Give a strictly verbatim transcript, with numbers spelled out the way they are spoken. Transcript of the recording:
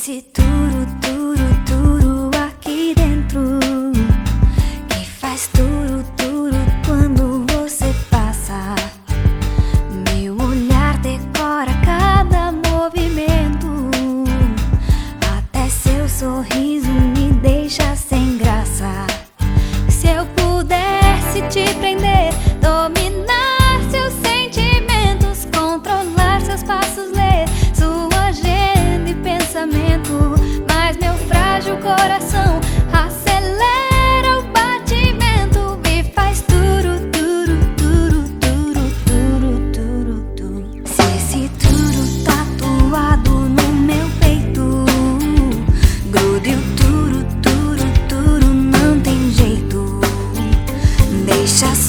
esse turu, turu, turu aqui dentro que faz turu, turu quando você passa. Meu olhar decora cada movimento, até seu sorriso me deixa sem graça. Se eu pudesse te prender, dominar seus sentimentos, controlar seus passos, ler sua agenda e pensamento, mas meu frágil coração acelera o batimento e faz turu, turu, turu, turu, turu, turu, turu. Se esse turu tatuado no meu peito grude o turu, turu, turu, não tem jeito. Deixa